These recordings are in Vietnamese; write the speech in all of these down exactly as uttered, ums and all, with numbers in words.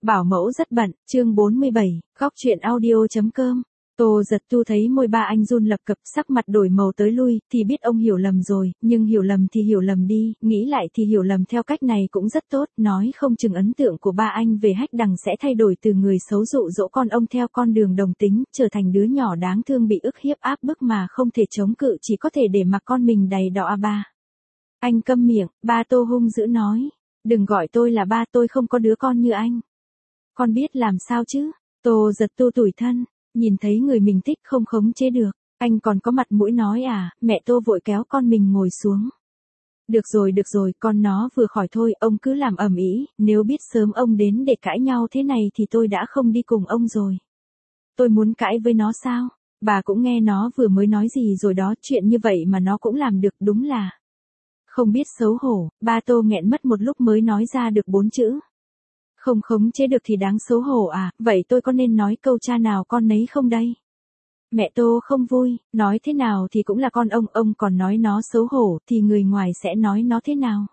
Bảo mẫu rất bận, chương bốn mươi bảy, góc truyện audio.com. Tô Giật Tu thấy môi ba anh run lập cập, sắc mặt đổi màu tới lui, thì biết ông hiểu lầm rồi, nhưng hiểu lầm thì hiểu lầm đi, nghĩ lại thì hiểu lầm theo cách này cũng rất tốt, nói không chừng ấn tượng của ba anh về Hách Đằng sẽ thay đổi từ người xấu dụ dỗ con ông theo con đường đồng tính, trở thành đứa nhỏ đáng thương bị ức hiếp áp bức mà không thể chống cự, chỉ có thể để mặc con mình đầy đọa à ba. Anh câm miệng, ba Tô hung dữ nói, đừng gọi tôi là ba, tôi không có đứa con như anh. Con biết làm sao chứ? Tô Giật Tu tủi thân, nhìn thấy người mình thích không khống chế được, anh còn có mặt mũi nói à? Mẹ Tô vội kéo con mình ngồi xuống. Được rồi được rồi, con nó vừa khỏi thôi, ông cứ làm ầm ĩ, nếu biết sớm ông đến để cãi nhau thế này thì tôi đã không đi cùng ông rồi. Tôi muốn cãi với nó sao? Bà cũng nghe nó vừa mới nói gì rồi đó, chuyện như vậy mà nó cũng làm được, đúng là không biết xấu hổ. Ba Tô nghẹn mất một lúc mới nói ra được bốn chữ. Không khống chế được thì đáng xấu hổ à, vậy tôi có nên nói câu cha nào con nấy không đây? Mẹ Tô không vui, nói thế nào thì cũng là con ông, ông còn nói nó xấu hổ thì người ngoài sẽ nói nó thế nào?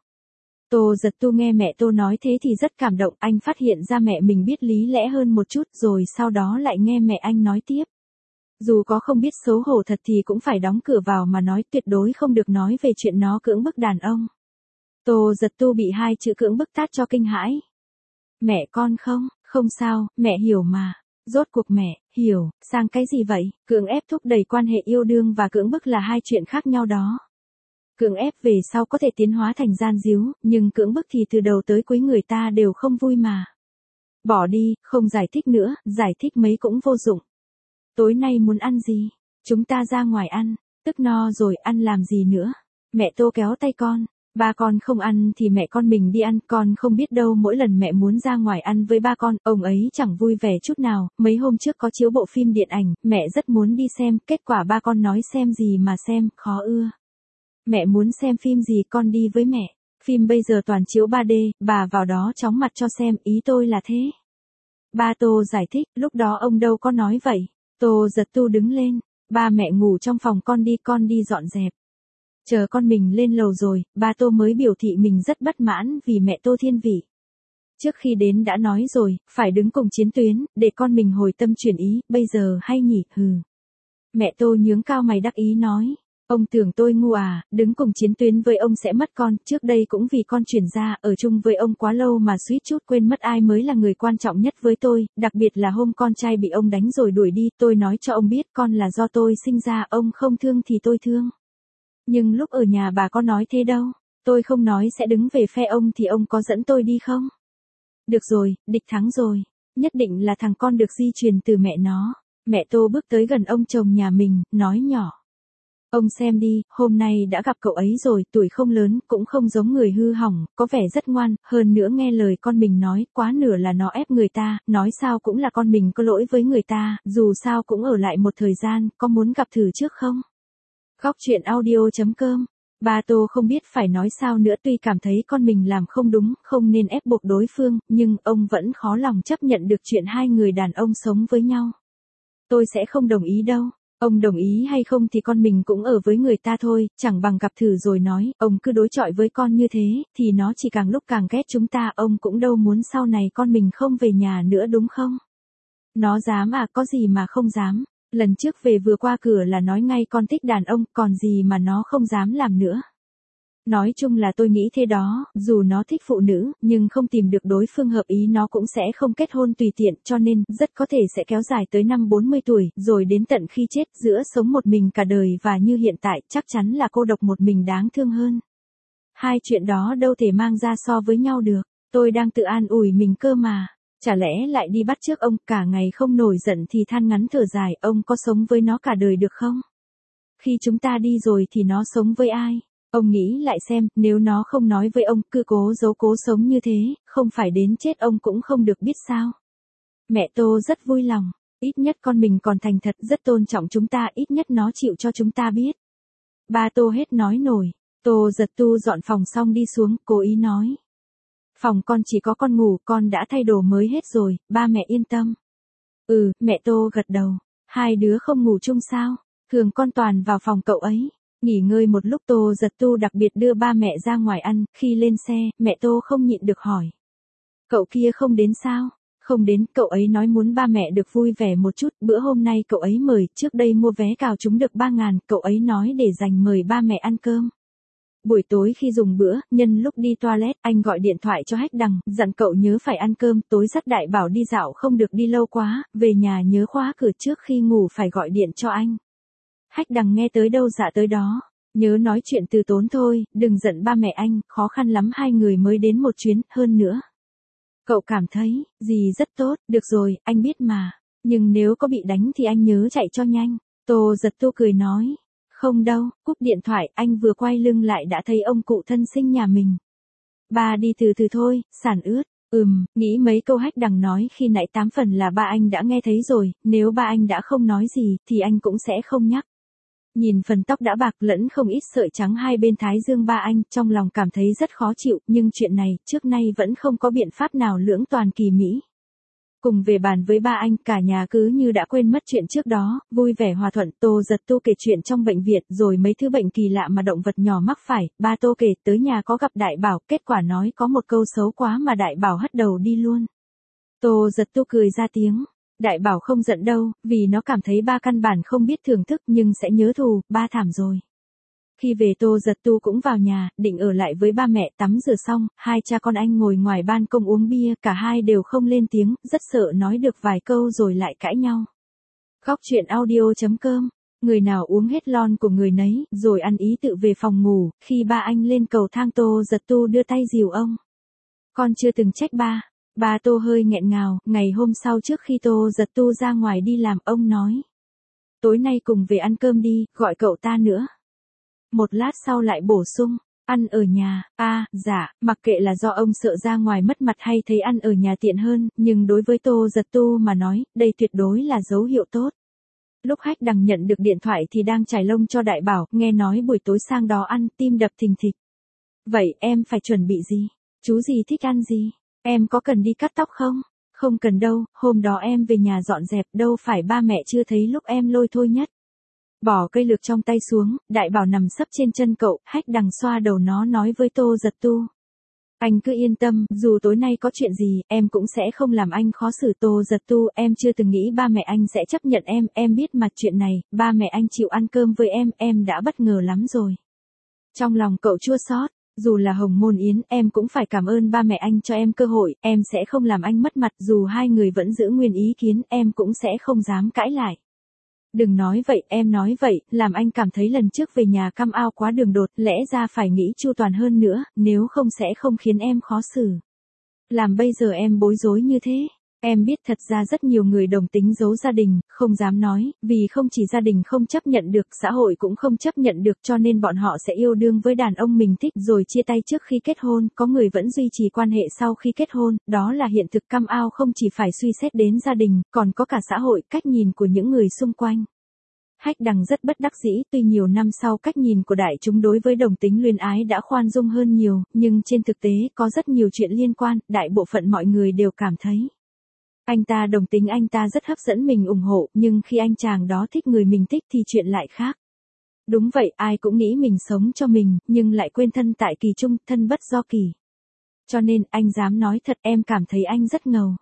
Tô Giật Tu nghe mẹ Tô nói thế thì rất cảm động, anh phát hiện ra mẹ mình biết lý lẽ hơn một chút, rồi sau đó lại nghe mẹ anh nói tiếp. Dù có không biết xấu hổ thật thì cũng phải đóng cửa vào mà nói, tuyệt đối không được nói về chuyện nó cưỡng bức đàn ông. Tô Giật Tu bị hai chữ cưỡng bức tát cho kinh hãi. Mẹ con không, không sao, mẹ hiểu mà. Rốt cuộc mẹ, hiểu, sang cái gì vậy? Cưỡng ép thúc đẩy quan hệ yêu đương và cưỡng bức là hai chuyện khác nhau đó. Cưỡng ép về sau có thể tiến hóa thành gian díu, nhưng cưỡng bức thì từ đầu tới cuối người ta đều không vui mà. Bỏ đi, không giải thích nữa, giải thích mấy cũng vô dụng. Tối nay muốn ăn gì? Chúng ta ra ngoài ăn, tức no rồi ăn làm gì nữa? Mẹ Tô kéo tay con. Ba con không ăn thì mẹ con mình đi ăn, con không biết đâu, mỗi lần mẹ muốn ra ngoài ăn với ba con, ông ấy chẳng vui vẻ chút nào. Mấy hôm trước có chiếu bộ phim điện ảnh, mẹ rất muốn đi xem, kết quả ba con nói xem gì mà xem, khó ưa. Mẹ muốn xem phim gì con đi với mẹ, phim bây giờ toàn chiếu ba D, bà vào đó chóng mặt cho xem, ý tôi là thế. Ba Tô giải thích, lúc đó ông đâu có nói vậy. Tô Giật Tu đứng lên, ba mẹ ngủ trong phòng, con đi, con đi dọn dẹp. Chờ con mình lên lầu rồi, ba Tô mới biểu thị mình rất bất mãn vì mẹ Tô thiên vị. Trước khi đến đã nói rồi, phải đứng cùng chiến tuyến, để con mình hồi tâm chuyển ý, bây giờ hay nhỉ, hừ. Mẹ Tô nhướng cao mày đắc ý nói, ông tưởng tôi ngu à, đứng cùng chiến tuyến với ông sẽ mất con, trước đây cũng vì con chuyển ra, ở chung với ông quá lâu mà suýt chút quên mất ai mới là người quan trọng nhất với tôi, đặc biệt là hôm con trai bị ông đánh rồi đuổi đi, tôi nói cho ông biết con là do tôi sinh ra, ông không thương thì tôi thương. Nhưng lúc ở nhà bà có nói thế đâu, tôi không nói sẽ đứng về phe ông thì ông có dẫn tôi đi không? Được rồi, địch thắng rồi, nhất định là thằng con được di truyền từ mẹ nó. Mẹ Tô bước tới gần ông chồng nhà mình, nói nhỏ. Ông xem đi, hôm nay đã gặp cậu ấy rồi, tuổi không lớn, cũng không giống người hư hỏng, có vẻ rất ngoan, hơn nữa nghe lời con mình nói, quá nửa là nó ép người ta, nói sao cũng là con mình có lỗi với người ta, dù sao cũng ở lại một thời gian, có muốn gặp thử trước không? Góc truyện audio.com. Ba Tô không biết phải nói sao nữa, tuy cảm thấy con mình làm không đúng, không nên ép buộc đối phương, nhưng ông vẫn khó lòng chấp nhận được chuyện hai người đàn ông sống với nhau. Tôi sẽ không đồng ý đâu. Ông đồng ý hay không thì con mình cũng ở với người ta thôi, chẳng bằng gặp thử rồi nói, ông cứ đối chọi với con như thế, thì nó chỉ càng lúc càng ghét chúng ta, ông cũng đâu muốn sau này con mình không về nhà nữa đúng không? Nó dám à, có gì mà không dám. Lần trước về vừa qua cửa là nói ngay con thích đàn ông, còn gì mà nó không dám làm nữa. Nói chung là tôi nghĩ thế đó, dù nó thích phụ nữ, nhưng không tìm được đối phương hợp ý nó cũng sẽ không kết hôn tùy tiện, cho nên, rất có thể sẽ kéo dài tới năm bốn mươi tuổi, rồi đến tận khi chết, giữa sống một mình cả đời và như hiện tại, chắc chắn là cô độc một mình đáng thương hơn. Hai chuyện đó đâu thể mang ra so với nhau được, tôi đang tự an ủi mình cơ mà. Chả lẽ lại đi bắt chước ông, cả ngày không nổi giận thì than ngắn thở dài, ông có sống với nó cả đời được không? Khi chúng ta đi rồi thì nó sống với ai? Ông nghĩ lại xem, nếu nó không nói với ông, cứ cố giấu cố sống như thế, không phải đến chết ông cũng không được biết sao? Mẹ Tô rất vui lòng, ít nhất con mình còn thành thật, rất tôn trọng chúng ta, ít nhất nó chịu cho chúng ta biết. Ba Tô hết nói nổi, Tô Giật Tu dọn phòng xong đi xuống, cố ý nói. Phòng con chỉ có con ngủ, con đã thay đồ mới hết rồi, ba mẹ yên tâm. Ừ, mẹ Tô gật đầu. Hai đứa không ngủ chung sao? Thường con toàn vào phòng cậu ấy. Nghỉ ngơi một lúc Tô Giật Tu đặc biệt đưa ba mẹ ra ngoài ăn, khi lên xe, mẹ Tô không nhịn được hỏi. Cậu kia không đến sao? Không đến, cậu ấy nói muốn ba mẹ được vui vẻ một chút, bữa hôm nay cậu ấy mời, trước đây mua vé cào trúng được ba ngàn, cậu ấy nói để dành mời ba mẹ ăn cơm. Buổi tối khi dùng bữa, nhân lúc đi toilet, anh gọi điện thoại cho Hách Đằng, dặn cậu nhớ phải ăn cơm, tối dắt Đại Bảo đi dạo không được đi lâu quá, về nhà nhớ khóa cửa trước khi ngủ phải gọi điện cho anh. Hách Đằng nghe tới đâu dạ tới đó, nhớ nói chuyện từ tốn thôi, đừng giận ba mẹ anh, khó khăn lắm hai người mới đến một chuyến, hơn nữa. Cậu cảm thấy, gì rất tốt, được rồi, anh biết mà, nhưng nếu có bị đánh thì anh nhớ chạy cho nhanh. Tô Giật Tu cười nói. Không đâu, cúp điện thoại, anh vừa quay lưng lại đã thấy ông cụ thân sinh nhà mình. Ba đi từ từ thôi, sản ướt. Ừm, nghĩ mấy câu Hách Đằng nói khi nãy tám phần là ba anh đã nghe thấy rồi, nếu ba anh đã không nói gì, thì anh cũng sẽ không nhắc. Nhìn phần tóc đã bạc lẫn không ít sợi trắng hai bên thái dương ba anh, trong lòng cảm thấy rất khó chịu, nhưng chuyện này, trước nay vẫn không có biện pháp nào lưỡng toàn kỳ mỹ. Cùng về bàn với ba anh, cả nhà cứ như đã quên mất chuyện trước đó, vui vẻ hòa thuận. Tô Giật Tu kể chuyện trong bệnh viện, rồi mấy thứ bệnh kỳ lạ mà động vật nhỏ mắc phải. Ba Tô kể tới nhà có gặp Đại Bảo, kết quả nói có một câu xấu quá mà Đại Bảo hất đầu đi luôn. Tô Giật Tu cười ra tiếng. Đại Bảo không giận đâu, vì nó cảm thấy ba căn bản không biết thưởng thức nhưng sẽ nhớ thù, ba thảm rồi. Khi về Tô Giật Tu cũng vào nhà, định ở lại với ba mẹ, tắm rửa xong, hai cha con anh ngồi ngoài ban công uống bia, cả hai đều không lên tiếng, rất sợ nói được vài câu rồi lại cãi nhau. Góc truyện audio chấm com, người nào uống hết lon của người nấy, rồi ăn ý tự về phòng ngủ, khi ba anh lên cầu thang Tô Giật Tu đưa tay dìu ông. Con chưa từng trách ba. Ba Tô hơi nghẹn ngào, ngày hôm sau trước khi Tô Giật Tu ra ngoài đi làm, ông nói. Tối nay cùng về ăn cơm đi, gọi cậu ta nữa. Một lát sau lại bổ sung, ăn ở nhà. A, à, dạ, mặc kệ là do ông sợ ra ngoài mất mặt hay thấy ăn ở nhà tiện hơn, nhưng đối với Tô Giật Tu mà nói, đây tuyệt đối là dấu hiệu tốt. Lúc Hách Đằng nhận được điện thoại thì đang trải lông cho Đại Bảo, nghe nói buổi tối sang đó ăn, tim đập thình thịch. Vậy em phải chuẩn bị gì? Chú gì thích ăn gì? Em có cần đi cắt tóc không? Không cần đâu, hôm đó em về nhà dọn dẹp, đâu phải ba mẹ chưa thấy lúc em lôi thôi nhất. Bỏ cây lược trong tay xuống, Đại Bảo nằm sấp trên chân cậu, Hách Đằng xoa đầu nó nói với Tô Giật Tu. Anh cứ yên tâm, dù tối nay có chuyện gì, em cũng sẽ không làm anh khó xử. Tô Giật Tu, em chưa từng nghĩ ba mẹ anh sẽ chấp nhận em, em biết mà chuyện này, ba mẹ anh chịu ăn cơm với em, em đã bất ngờ lắm rồi. Trong lòng cậu chua xót. Dù là Hồng Môn Yến, em cũng phải cảm ơn ba mẹ anh cho em cơ hội, em sẽ không làm anh mất mặt, dù hai người vẫn giữ nguyên ý kiến, em cũng sẽ không dám cãi lại. Đừng nói vậy, em nói vậy, làm anh cảm thấy lần trước về nhà cam ao quá đường đột, lẽ ra phải nghĩ chu toàn hơn nữa, nếu không sẽ không khiến em khó xử. Làm bây giờ em bối rối như thế. Em biết thật ra rất nhiều người đồng tính giấu gia đình, không dám nói, vì không chỉ gia đình không chấp nhận được, xã hội cũng không chấp nhận được, cho nên bọn họ sẽ yêu đương với đàn ông mình thích rồi chia tay trước khi kết hôn, có người vẫn duy trì quan hệ sau khi kết hôn, đó là hiện thực cam ao, không chỉ phải suy xét đến gia đình, còn có cả xã hội, cách nhìn của những người xung quanh. Hách Đằng rất bất đắc dĩ, tuy nhiều năm sau cách nhìn của đại chúng đối với đồng tính luyến ái đã khoan dung hơn nhiều, nhưng trên thực tế có rất nhiều chuyện liên quan, đại bộ phận mọi người đều cảm thấy. Anh ta đồng tính, anh ta rất hấp dẫn, mình ủng hộ, nhưng khi anh chàng đó thích người mình thích thì chuyện lại khác. Đúng vậy, ai cũng nghĩ mình sống cho mình, nhưng lại quên thân tại kỳ trung, thân bất do kỳ. Cho nên, anh dám nói thật, em cảm thấy anh rất ngầu.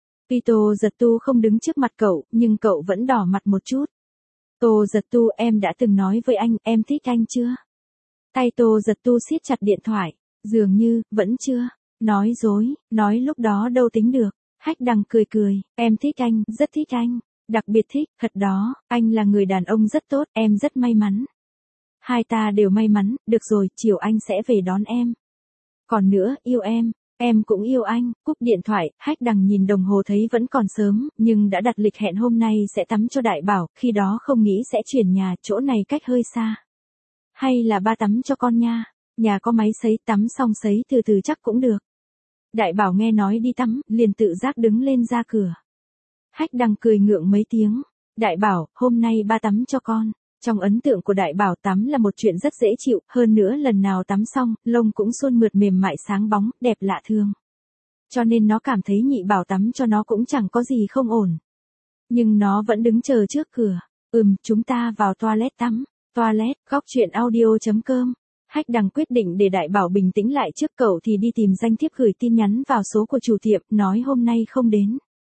Tô Giật Tu không đứng trước mặt cậu, nhưng cậu vẫn đỏ mặt một chút. Tô Giật Tu, em đã từng nói với anh, em thích anh chưa? Tay Tô Giật Tu siết chặt điện thoại, dường như, vẫn chưa. Nói dối, nói lúc đó đâu tính được. Hách Đằng cười cười, em thích anh, rất thích anh, đặc biệt thích, thật đó, anh là người đàn ông rất tốt, em rất may mắn. Hai ta đều may mắn, được rồi, chiều anh sẽ về đón em. Còn nữa, yêu em, em cũng yêu anh. Cúp điện thoại, Hách Đằng nhìn đồng hồ thấy vẫn còn sớm, nhưng đã đặt lịch hẹn hôm nay sẽ tắm cho Đại Bảo, khi đó không nghĩ sẽ chuyển nhà, chỗ này cách hơi xa. Hay là ba tắm cho con nha, nhà có máy sấy, tắm xong sấy từ từ chắc cũng được. Đại Bảo nghe nói đi tắm, liền tự giác đứng lên ra cửa. Hách Đằng cười ngượng mấy tiếng. Đại Bảo, hôm nay ba tắm cho con. Trong ấn tượng của Đại Bảo, tắm là một chuyện rất dễ chịu, hơn nữa lần nào tắm xong, lông cũng suôn mượt mềm mại sáng bóng, đẹp lạ thường. Cho nên nó cảm thấy Nhị Bảo tắm cho nó cũng chẳng có gì không ổn. Nhưng nó vẫn đứng chờ trước cửa. Ừm, chúng ta vào toilet tắm. Toilet, góc truyện audio chấm com. Hách Đằng quyết định để Đại Bảo bình tĩnh lại trước cậu thì đi tìm danh thiếp gửi tin nhắn vào số của chủ tiệm, nói hôm nay không đến.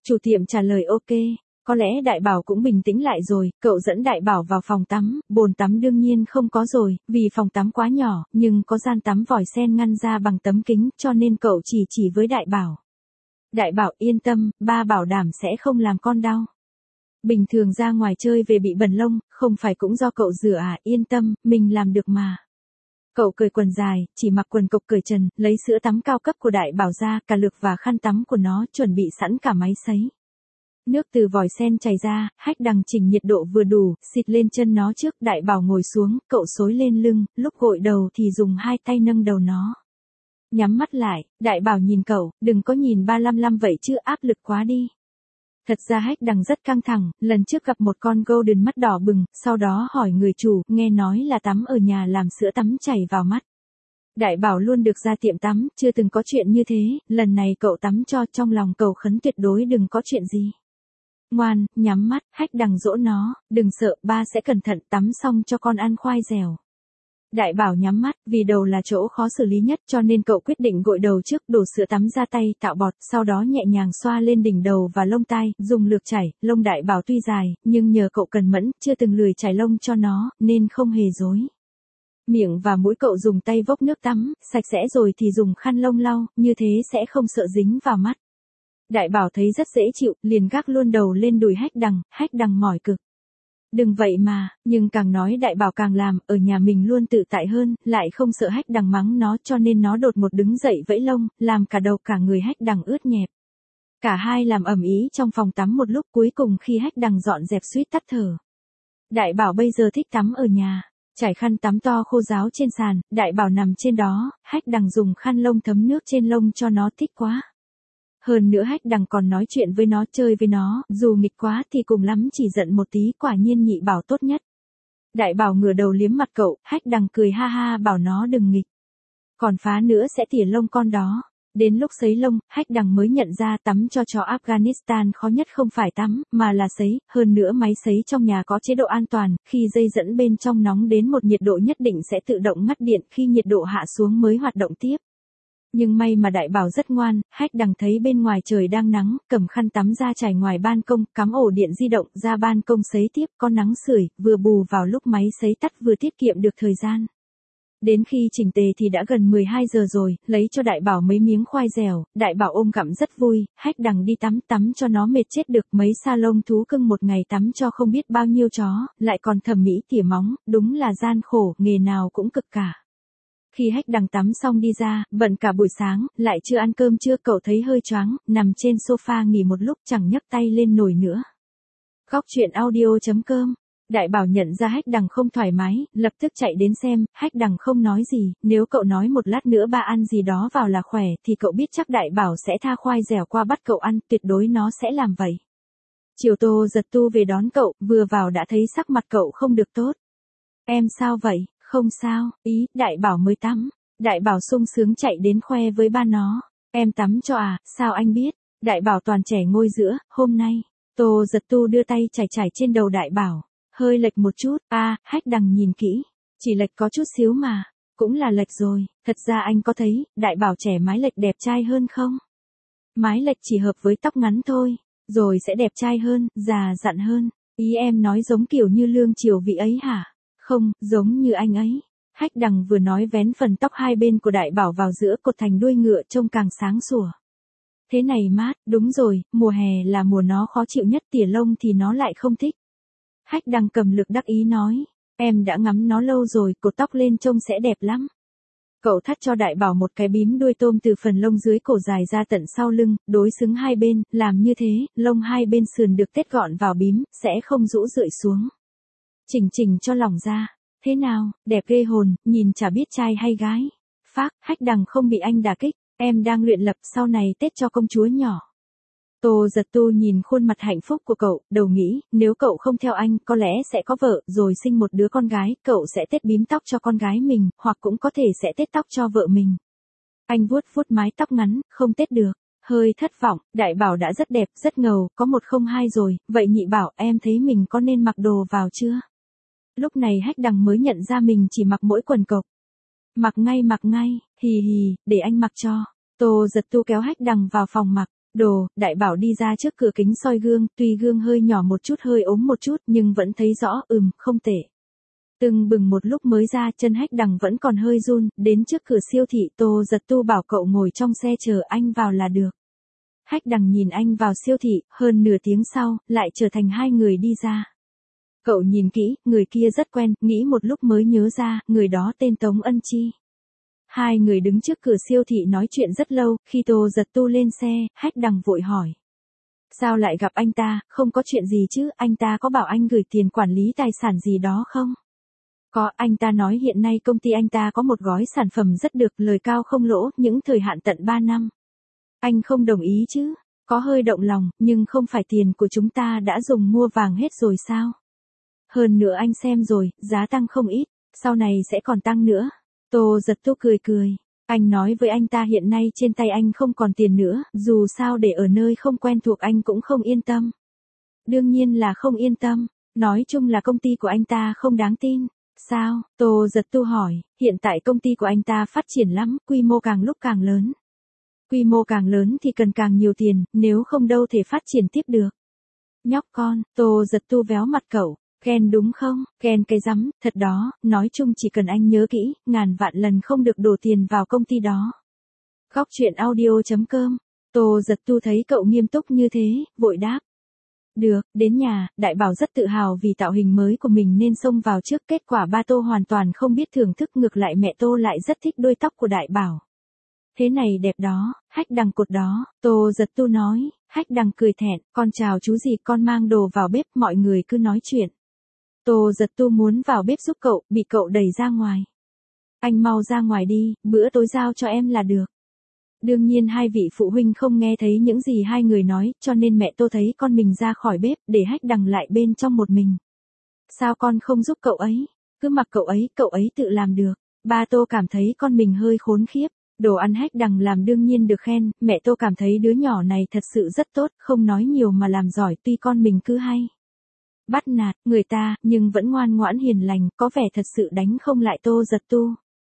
Chủ tiệm trả lời ok. Có lẽ Đại Bảo cũng bình tĩnh lại rồi, cậu dẫn Đại Bảo vào phòng tắm, bồn tắm đương nhiên không có rồi, vì phòng tắm quá nhỏ, nhưng có gian tắm vòi sen ngăn ra bằng tấm kính, cho nên cậu chỉ chỉ với Đại Bảo. Đại Bảo yên tâm, ba bảo đảm sẽ không làm con đau. Bình thường ra ngoài chơi về bị bẩn lông, không phải cũng do cậu rửa à, yên tâm, mình làm được mà. Cậu cởi quần dài, chỉ mặc quần cộc cởi trần, lấy sữa tắm cao cấp của Đại Bảo ra, cả lược và khăn tắm của nó, chuẩn bị sẵn cả máy sấy. Nước từ vòi sen chảy ra, Hách Đằng chỉnh nhiệt độ vừa đủ, xịt lên chân nó trước, Đại Bảo ngồi xuống, cậu xối lên lưng, lúc gội đầu thì dùng hai tay nâng đầu nó. Nhắm mắt lại, Đại Bảo nhìn cậu, đừng có nhìn ba lăm lăm vậy chứ, áp lực quá đi. Thật ra Hách Đằng rất căng thẳng, lần trước gặp một con golden mắt đỏ bừng, sau đó hỏi người chủ, nghe nói là tắm ở nhà làm sữa tắm chảy vào mắt. Đại Bảo luôn được ra tiệm tắm, chưa từng có chuyện như thế, lần này cậu tắm cho, trong lòng cầu khấn tuyệt đối đừng có chuyện gì. Ngoan, nhắm mắt, Hách Đằng dỗ nó, đừng sợ, ba sẽ cẩn thận, tắm xong cho con ăn khoai dẻo. Đại Bảo nhắm mắt, vì đầu là chỗ khó xử lý nhất cho nên cậu quyết định gội đầu trước, đổ sữa tắm ra tay, tạo bọt, sau đó nhẹ nhàng xoa lên đỉnh đầu và lông tai, dùng lược chải, lông Đại Bảo tuy dài, nhưng nhờ cậu cần mẫn, chưa từng lười chải lông cho nó, nên không hề dối. Miệng và mũi cậu dùng tay vốc nước tắm, sạch sẽ rồi thì dùng khăn lông lau, như thế sẽ không sợ dính vào mắt. Đại Bảo thấy rất dễ chịu, liền gác luôn đầu lên đùi Hách Đằng, Hách Đằng mỏi cực. Đừng vậy mà, nhưng càng nói Đại Bảo càng làm, ở nhà mình luôn tự tại hơn, lại không sợ Hách Đằng mắng nó cho nên nó đột một đứng dậy vẫy lông, làm cả đầu cả người Hách Đằng ướt nhẹp. Cả hai làm ầm ĩ trong phòng tắm một lúc, cuối cùng khi Hách Đằng dọn dẹp suýt tắt thở. Đại Bảo bây giờ thích tắm ở nhà. Trải khăn tắm to khô ráo trên sàn, Đại Bảo nằm trên đó, Hách Đằng dùng khăn lông thấm nước trên lông cho nó, thích quá. Hơn nữa Hách Đằng còn nói chuyện với nó, chơi với nó, dù nghịch quá thì cùng lắm chỉ giận một tí, quả nhiên nhị bảo tốt nhất. Đại Bảo ngửa đầu liếm mặt cậu, Hách Đằng cười ha ha bảo nó đừng nghịch. Còn phá nữa sẽ tỉa lông con đó. Đến lúc sấy lông, Hách Đằng mới nhận ra tắm cho chó Afghanistan khó nhất không phải tắm, mà là sấy, hơn nữa máy sấy trong nhà có chế độ an toàn, khi dây dẫn bên trong nóng đến một nhiệt độ nhất định sẽ tự động ngắt điện, khi nhiệt độ hạ xuống mới hoạt động tiếp. Nhưng may mà Đại Bảo rất ngoan, Hách Đằng thấy bên ngoài trời đang nắng, cầm khăn tắm ra trải ngoài ban công, cắm ổ điện di động ra ban công sấy tiếp, có nắng sưởi, vừa bù vào lúc máy sấy tắt vừa tiết kiệm được thời gian. Đến khi chỉnh tề thì đã gần mười hai giờ rồi, lấy cho Đại Bảo mấy miếng khoai dẻo, Đại Bảo ôm gặm rất vui, Hách Đằng đi tắm, tắm cho nó mệt chết được, mấy salon thú cưng một ngày tắm cho không biết bao nhiêu chó, lại còn thẩm mỹ tỉa móng, đúng là gian khổ, nghề nào cũng cực cả. Khi Hách Đằng tắm xong đi ra, bận cả buổi sáng, lại chưa ăn cơm trưa, cậu thấy hơi choáng, nằm trên sofa nghỉ một lúc chẳng nhấc tay lên nổi nữa. Góc chuyện audio chấm com. Đại Bảo nhận ra Hách Đằng không thoải mái, lập tức chạy đến xem, Hách Đằng không nói gì, nếu cậu nói một lát nữa ba ăn gì đó vào là khỏe thì cậu biết chắc Đại Bảo sẽ tha khoai dẻo qua bắt cậu ăn, tuyệt đối nó sẽ làm vậy. Chiều Tô Giật Tu về đón cậu, vừa vào đã thấy sắc mặt cậu không được tốt. Em sao vậy? Không sao, ý, Đại Bảo mới tắm. Đại Bảo sung sướng chạy đến khoe với ba nó. Em tắm cho à, sao anh biết? Đại Bảo toàn trẻ ngôi giữa, hôm nay. Tô Giật Tu đưa tay chải chải trên đầu Đại Bảo. Hơi lệch một chút, a à, Hách Đằng nhìn kỹ. Chỉ lệch có chút xíu mà. Cũng là lệch rồi, thật ra anh có thấy, Đại Bảo trẻ mái lệch đẹp trai hơn không? Mái lệch chỉ hợp với tóc ngắn thôi, rồi sẽ đẹp trai hơn, già dặn hơn. Ý em nói giống kiểu như Lương Triều Vĩ ấy hả? Không, giống như anh ấy. Hách Đằng vừa nói vén phần tóc hai bên của Đại Bảo vào giữa cột thành đuôi ngựa trông càng sáng sủa. Thế này mát, đúng rồi, mùa hè là mùa nó khó chịu nhất, tỉa lông thì nó lại không thích. Hách Đằng cầm lược đắc ý nói, em đã ngắm nó lâu rồi, cột tóc lên trông sẽ đẹp lắm. Cậu thắt cho Đại Bảo một cái bím đuôi tôm từ phần lông dưới cổ dài ra tận sau lưng, đối xứng hai bên, làm như thế, lông hai bên sườn được tết gọn vào bím, sẽ không rũ rượi xuống. Chỉnh chỉnh cho lỏng ra. Thế nào, đẹp ghê hồn, nhìn chả biết trai hay gái. Phác, Hách Đằng không bị anh đả kích, em đang luyện lập sau này Tết cho công chúa nhỏ. Tô Giật Tu nhìn khuôn mặt hạnh phúc của cậu, đầu nghĩ, nếu cậu không theo anh, có lẽ sẽ có vợ, rồi sinh một đứa con gái, cậu sẽ tết bím tóc cho con gái mình, hoặc cũng có thể sẽ tết tóc cho vợ mình. Anh vuốt vuốt mái tóc ngắn, không tết được. Hơi thất vọng, Đại Bảo đã rất đẹp, rất ngầu, có một không hai rồi, vậy nhị bảo em thấy mình có nên mặc đồ vào chưa? Lúc này Hách Đằng mới nhận ra mình chỉ mặc mỗi quần cộc. Mặc ngay mặc ngay, hì hì, để anh mặc cho. Tô Giật Tu kéo Hách Đằng vào phòng mặc. đồ, Đại Bảo đi ra trước cửa kính soi gương, tuy gương hơi nhỏ một chút hơi ốm một chút nhưng vẫn thấy rõ, ừm, không tệ. Từng bừng một lúc mới ra, chân Hách Đằng vẫn còn hơi run, đến trước cửa siêu thị, Tô Giật Tu bảo cậu ngồi trong xe chờ anh vào là được. Hách Đằng nhìn anh vào siêu thị, hơn nửa tiếng sau, lại trở thành hai người đi ra. Cậu nhìn kỹ, người kia rất quen, nghĩ một lúc mới nhớ ra, người đó tên Tống Ân Chi. Hai người đứng trước cửa siêu thị nói chuyện rất lâu, khi Tô Giật Tu lên xe, Hách Đằng vội hỏi. Sao lại gặp anh ta, không có chuyện gì chứ, anh ta có bảo anh gửi tiền quản lý tài sản gì đó không? Có, anh ta nói hiện nay công ty anh ta có một gói sản phẩm rất được, lời cao không lỗ, những thời hạn tận ba năm. Anh không đồng ý chứ? Có hơi động lòng, nhưng không phải tiền của chúng ta đã dùng mua vàng hết rồi sao? Hơn nữa anh xem rồi, giá tăng không ít, sau này sẽ còn tăng nữa. Tô Giật Tu cười cười. Anh nói với anh ta hiện nay trên tay anh không còn tiền nữa, dù sao để ở nơi không quen thuộc anh cũng không yên tâm. Đương nhiên là không yên tâm, nói chung là công ty của anh ta không đáng tin. Sao? Tô Giật Tu hỏi, hiện tại công ty của anh ta phát triển lắm, quy mô càng lúc càng lớn. Quy mô càng lớn thì cần càng nhiều tiền, nếu không đâu thể phát triển tiếp được. Nhóc con, Tô Giật Tu véo mặt cậu, ghen đúng không? Ghen cái rắm, thật đó, nói chung chỉ cần anh nhớ kỹ, ngàn vạn lần không được đổ tiền vào công ty đó. Góc truyện audio chấm com, Tô Giật Tu thấy cậu nghiêm túc như thế, vội đáp. Được, đến nhà, Đại Bảo rất tự hào vì tạo hình mới của mình nên xông vào trước, kết quả ba Tô hoàn toàn không biết thưởng thức, ngược lại mẹ Tô lại rất thích đuôi tóc của Đại Bảo. Thế này đẹp đó, Hách Đằng cột đó, Tô Giật Tu nói. Hách Đằng cười thẹn, con chào chú gì, con mang đồ vào bếp, mọi người cứ nói chuyện. Tô Giật Tu muốn vào bếp giúp cậu, bị cậu đẩy ra ngoài. Anh mau ra ngoài đi, bữa tối giao cho em là được. Đương nhiên hai vị phụ huynh không nghe thấy những gì hai người nói, cho nên mẹ Tô thấy con mình ra khỏi bếp, để Hách Đằng lại bên trong một mình. Sao con không giúp cậu ấy? Cứ mặc cậu ấy, cậu ấy tự làm được. Ba Tô cảm thấy con mình hơi khốn khiếp. Đồ ăn Hách Đằng làm đương nhiên được khen, mẹ Tô cảm thấy đứa nhỏ này thật sự rất tốt, không nói nhiều mà làm giỏi, tuy con mình cứ hay bắt nạt người ta, nhưng vẫn ngoan ngoãn hiền lành, có vẻ thật sự đánh không lại Tô Giật Tu.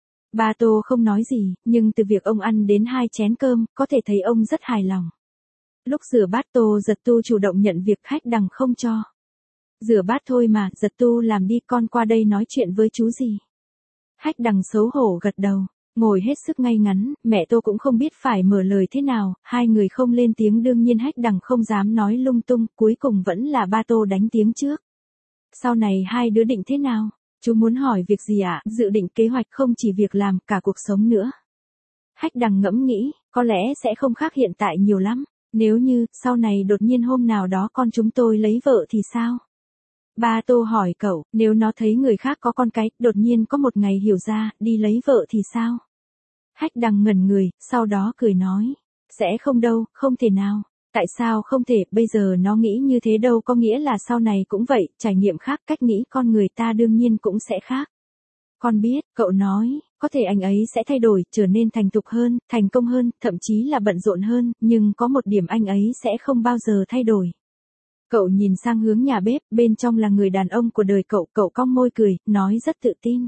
Ba Tô không nói gì, nhưng từ việc ông ăn đến hai chén cơm, có thể thấy ông rất hài lòng. Lúc rửa bát Tô Giật Tu chủ động nhận việc Hách Đằng không cho. Rửa bát thôi mà, Giật Tu làm đi, con qua đây nói chuyện với chú gì. Hách Đằng xấu hổ gật đầu. Ngồi hết sức ngay ngắn, mẹ Tô cũng không biết phải mở lời thế nào, hai người không lên tiếng, đương nhiên Hách Đằng không dám nói lung tung, cuối cùng vẫn là ba Tô đánh tiếng trước. Sau này hai đứa định thế nào? Chú muốn hỏi việc gì ạ? À? Dự định kế hoạch không chỉ việc làm, cả cuộc sống nữa. Hách Đằng ngẫm nghĩ, có lẽ sẽ không khác hiện tại nhiều lắm, nếu như, sau này đột nhiên hôm nào đó con chúng tôi lấy vợ thì sao? Ba Tô hỏi cậu, nếu nó thấy người khác có con cái, đột nhiên có một ngày hiểu ra, đi lấy vợ thì sao? Hách Đằng ngẩn người, sau đó cười nói. Sẽ không đâu, không thể nào. Tại sao không thể, bây giờ nó nghĩ như thế đâu có nghĩa là sau này cũng vậy, trải nghiệm khác, cách nghĩ con người ta đương nhiên cũng sẽ khác. Con biết, cậu nói, có thể anh ấy sẽ thay đổi, trở nên thành thục hơn, thành công hơn, thậm chí là bận rộn hơn, nhưng có một điểm anh ấy sẽ không bao giờ thay đổi. Cậu nhìn sang hướng nhà bếp, bên trong là người đàn ông của đời cậu, cậu cong môi cười, nói rất tự tin.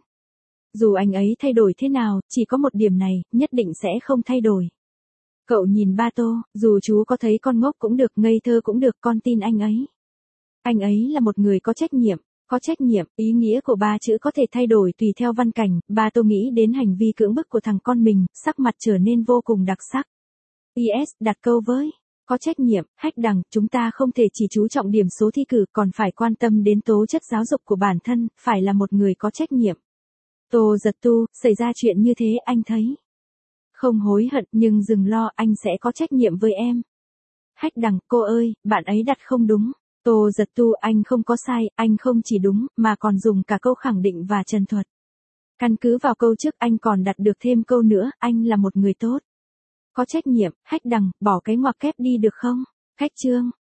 Dù anh ấy thay đổi thế nào, chỉ có một điểm này, nhất định sẽ không thay đổi. Cậu nhìn ba Tô, dù chú có thấy con ngốc cũng được, ngây thơ cũng được, con tin anh ấy. Anh ấy là một người có trách nhiệm, có trách nhiệm, ý nghĩa của ba chữ có thể thay đổi tùy theo văn cảnh, ba Tô nghĩ đến hành vi cưỡng bức của thằng con mình, sắc mặt trở nên vô cùng đặc sắc. pê ét, đặt câu với. Có trách nhiệm, Hách Đằng, chúng ta không thể chỉ chú trọng điểm số thi cử, còn phải quan tâm đến tố chất giáo dục của bản thân, phải là một người có trách nhiệm. Tô Giật Tu, xảy ra chuyện như thế anh thấy không hối hận, nhưng đừng lo, anh sẽ có trách nhiệm với em. Hách Đằng, cô ơi, bạn ấy đặt không đúng. Tô Giật Tu, anh không có sai, anh không chỉ đúng, mà còn dùng cả câu khẳng định và trần thuật. Căn cứ vào câu trước anh còn đặt được thêm câu nữa, anh là một người tốt. Có trách nhiệm, Hách Đằng, bỏ cái ngoặc kép đi được không? Khách trương.